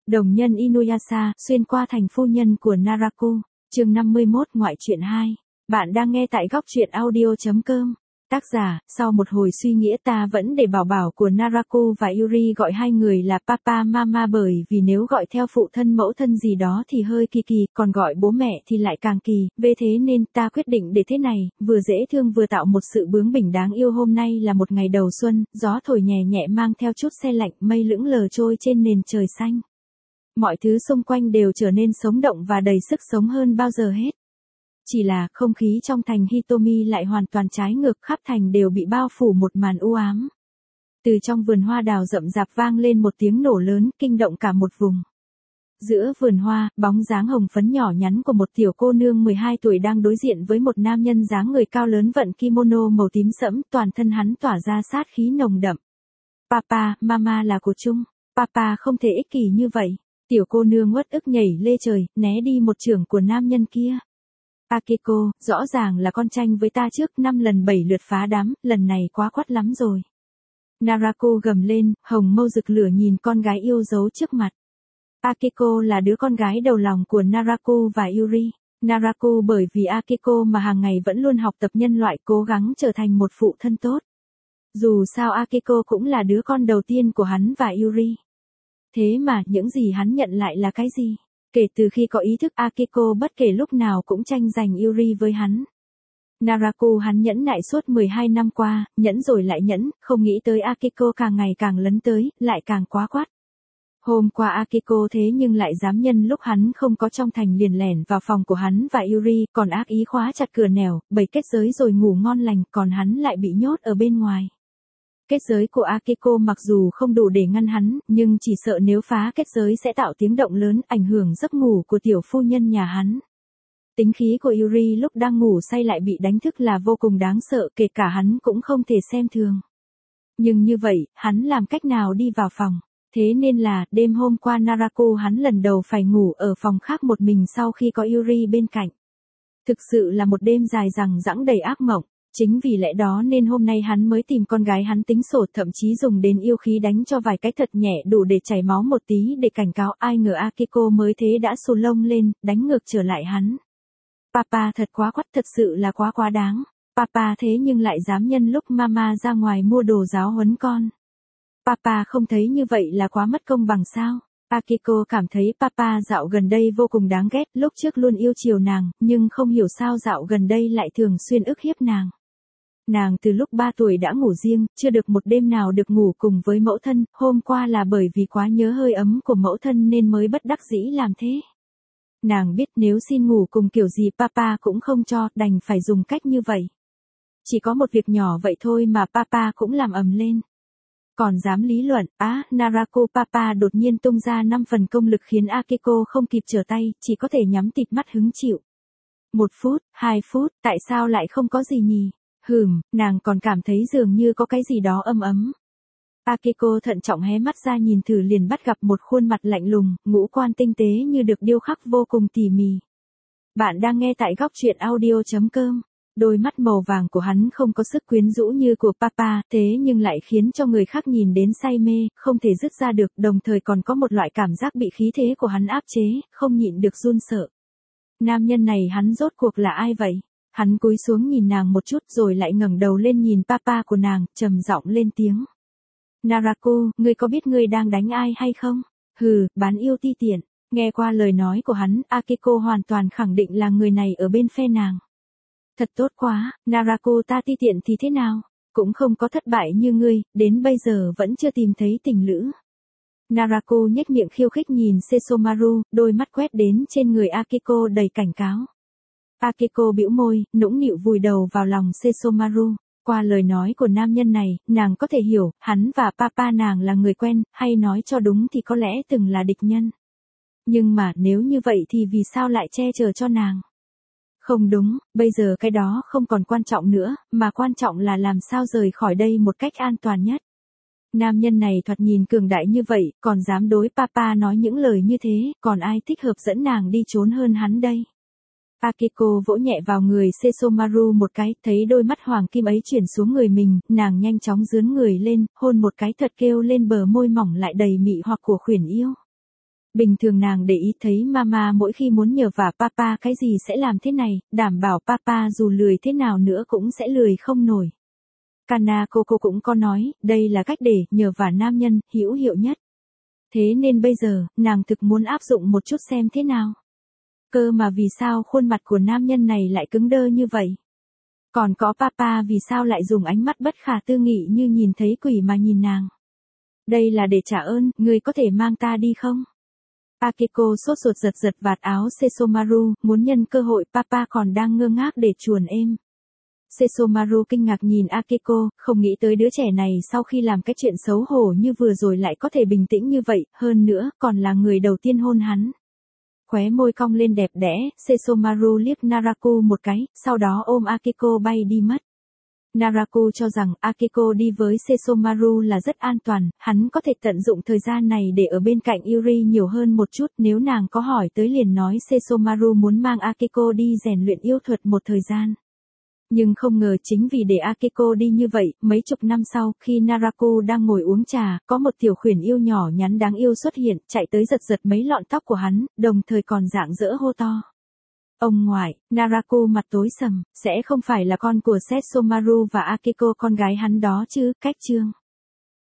Đồng nhân Inuyasha, xuyên qua thành phu nhân của Naraku, chương 51 ngoại truyện 2. Bạn đang nghe tại góc truyện audio.com. Tác giả, sau một hồi suy nghĩ ta vẫn để bảo bảo của Naraku và Yuri gọi hai người là papa mama, bởi vì nếu gọi theo phụ thân mẫu thân gì đó thì hơi kỳ kỳ, còn gọi bố mẹ thì lại càng kỳ, vì thế nên ta quyết định để thế này, vừa dễ thương vừa tạo một sự bướng bỉnh đáng yêu. Hôm nay là một ngày đầu xuân, gió thổi nhẹ nhẹ mang theo chút se lạnh, mây lững lờ trôi trên nền trời xanh. Mọi thứ xung quanh đều trở nên sống động và đầy sức sống hơn bao giờ hết. Chỉ là không khí trong thành Hitomi lại hoàn toàn trái ngược, khắp thành đều bị bao phủ một màn u ám. Từ trong vườn hoa đào rậm rạp vang lên một tiếng nổ lớn, kinh động cả một vùng. Giữa vườn hoa, bóng dáng hồng phấn nhỏ nhắn của một tiểu cô nương 12 tuổi đang đối diện với một nam nhân dáng người cao lớn vận kimono màu tím sẫm, toàn thân hắn tỏa ra sát khí nồng đậm. Papa, mama là của chung, papa không thể ích kỷ như vậy. Tiểu cô nương uất ức nhảy lê trời, né đi một chưởng của nam nhân kia. Akiko, rõ ràng là con tranh với ta trước 5 lần 7 lượt phá đám, lần này quá quắt lắm rồi. Naraku gầm lên, hồng mâu rực lửa nhìn con gái yêu dấu trước mặt. Akiko là đứa con gái đầu lòng của Naraku và Yuri. Naraku bởi vì Akiko mà hàng ngày vẫn luôn học tập nhân loại, cố gắng trở thành một phụ thân tốt. Dù sao Akiko cũng là đứa con đầu tiên của hắn và Yuri. Thế mà, những gì hắn nhận lại là cái gì? Kể từ khi có ý thức, Akiko bất kể lúc nào cũng tranh giành Yuri với hắn. Naraku hắn nhẫn nại suốt 12 năm qua, nhẫn rồi lại nhẫn, không nghĩ tới Akiko càng ngày càng lấn tới, lại càng quá quát. Hôm qua Akiko thế nhưng lại dám nhân lúc hắn không có trong thành liền lẻn vào phòng của hắn và Yuri, còn ác ý khóa chặt cửa nẻo, bày kết giới rồi ngủ ngon lành, còn hắn lại bị nhốt ở bên ngoài. Kết giới của Akiko mặc dù không đủ để ngăn hắn, nhưng chỉ sợ nếu phá kết giới sẽ tạo tiếng động lớn, ảnh hưởng giấc ngủ của tiểu phu nhân nhà hắn. Tính khí của Yuri lúc đang ngủ say lại bị đánh thức là vô cùng đáng sợ, kể cả hắn cũng không thể xem thường. Nhưng như vậy, hắn làm cách nào đi vào phòng? Thế nên là, đêm hôm qua Naraku hắn lần đầu phải ngủ ở phòng khác một mình sau khi có Yuri bên cạnh. Thực sự là một đêm dài dằng dẵng đầy ác mộng. Chính vì lẽ đó nên hôm nay hắn mới tìm con gái hắn tính sổ, thậm chí dùng đến yêu khí đánh cho vài cái thật nhẹ đủ để chảy máu một tí để cảnh cáo. Ai ngờ Akiko mới thế đã xù lông lên, đánh ngược trở lại hắn. Papa thật quá quắt, thật sự là quá đáng. Papa thế nhưng lại dám nhân lúc mama ra ngoài mua đồ giáo huấn con. Papa không thấy như vậy là quá mất công bằng sao? Akiko cảm thấy papa dạo gần đây vô cùng đáng ghét, lúc trước luôn yêu chiều nàng, nhưng không hiểu sao dạo gần đây lại thường xuyên ức hiếp nàng. Nàng từ lúc 3 tuổi đã ngủ riêng, chưa được một đêm nào được ngủ cùng với mẫu thân, hôm qua là bởi vì quá nhớ hơi ấm của mẫu thân nên mới bất đắc dĩ làm thế. Nàng biết nếu xin ngủ cùng kiểu gì papa cũng không cho, đành phải dùng cách như vậy. Chỉ có một việc nhỏ vậy thôi mà papa cũng làm ầm lên. Còn dám lý luận, Naraku papa đột nhiên tung ra 5 phần công lực khiến Akiko không kịp trở tay, chỉ có thể nhắm tịt mắt hứng chịu. 1 phút, 2 phút, tại sao lại không có gì nhỉ? Nàng còn cảm thấy dường như có cái gì đó ấm ấm. Akiko thận trọng hé mắt ra nhìn thử liền bắt gặp một khuôn mặt lạnh lùng, ngũ quan tinh tế như được điêu khắc vô cùng tỉ mỉ. Bạn đang nghe tại góc truyện audio.com. Đôi mắt màu vàng của hắn không có sức quyến rũ như của papa, thế nhưng lại khiến cho người khác nhìn đến say mê, không thể dứt ra được, đồng thời còn có một loại cảm giác bị khí thế của hắn áp chế, không nhịn được run sợ. Nam nhân này hắn rốt cuộc là ai vậy? Hắn cúi xuống nhìn nàng một chút rồi lại ngẩng đầu lên nhìn papa của nàng, trầm giọng lên tiếng. Naraku, ngươi có biết ngươi đang đánh ai hay không? Bán yêu ti tiện. Nghe qua lời nói của hắn, Akiko hoàn toàn khẳng định là người này ở bên phe nàng. Thật tốt quá, Naraku ta ti tiện thì thế nào? Cũng không có thất bại như ngươi, đến bây giờ vẫn chưa tìm thấy tình lữ. Naraku nhếch miệng khiêu khích nhìn Sesomaru, đôi mắt quét đến trên người Akiko đầy cảnh cáo. Akiko bĩu môi, nũng nịu vùi đầu vào lòng Sesomaru. Qua lời nói của nam nhân này, nàng có thể hiểu, hắn và papa nàng là người quen, hay nói cho đúng thì có lẽ từng là địch nhân. Nhưng mà nếu như vậy thì vì sao lại che chở cho nàng? Không đúng, bây giờ cái đó không còn quan trọng nữa, mà quan trọng là làm sao rời khỏi đây một cách an toàn nhất. Nam nhân này thoạt nhìn cường đại như vậy, còn dám đối papa nói những lời như thế, còn ai thích hợp dẫn nàng đi trốn hơn hắn đây? Akiko vỗ nhẹ vào người Sesomaru một cái, thấy đôi mắt hoàng kim ấy chuyển xuống người mình, nàng nhanh chóng dướn người lên, hôn một cái thật kêu lên bờ môi mỏng lại đầy mị hoặc của khuyển yêu. Bình thường nàng để ý thấy mama mỗi khi muốn nhờ vả papa cái gì sẽ làm thế này, đảm bảo papa dù lười thế nào nữa cũng sẽ lười không nổi. Kanako cô cũng có nói, đây là cách để nhờ vả nam nhân, hữu hiệu nhất. Thế nên bây giờ, nàng thực muốn áp dụng một chút xem thế nào. Cơ mà vì sao khuôn mặt của nam nhân này lại cứng đơ như vậy? Còn có papa vì sao lại dùng ánh mắt bất khả tư nghị như nhìn thấy quỷ mà nhìn nàng? Đây là để trả ơn, ngươi có thể mang ta đi không? Akiko sốt ruột giật vạt áo Sesomaru, muốn nhân cơ hội papa còn đang ngơ ngác để chuồn êm. Sesomaru kinh ngạc nhìn Akiko, không nghĩ tới đứa trẻ này sau khi làm cái chuyện xấu hổ như vừa rồi lại có thể bình tĩnh như vậy, hơn nữa còn là người đầu tiên hôn hắn. Khóe môi cong lên đẹp đẽ, Sesomaru liếc Naraku một cái, sau đó ôm Akiko bay đi mất. Naraku cho rằng Akiko đi với Sesomaru là rất an toàn, hắn có thể tận dụng thời gian này để ở bên cạnh Yuri nhiều hơn một chút, nếu nàng có hỏi tới liền nói Sesomaru muốn mang Akiko đi rèn luyện yêu thuật một thời gian. Nhưng không ngờ chính vì để Akiko đi như vậy, mấy chục năm sau, khi Naraku đang ngồi uống trà, có một tiểu khuyển yêu nhỏ nhắn đáng yêu xuất hiện, chạy tới giật mấy lọn tóc của hắn, đồng thời còn rạng rỡ hô to. Ông ngoại, Naraku mặt tối sầm, sẽ không phải là con của Sesomaru và Akiko con gái hắn đó chứ, cách chương.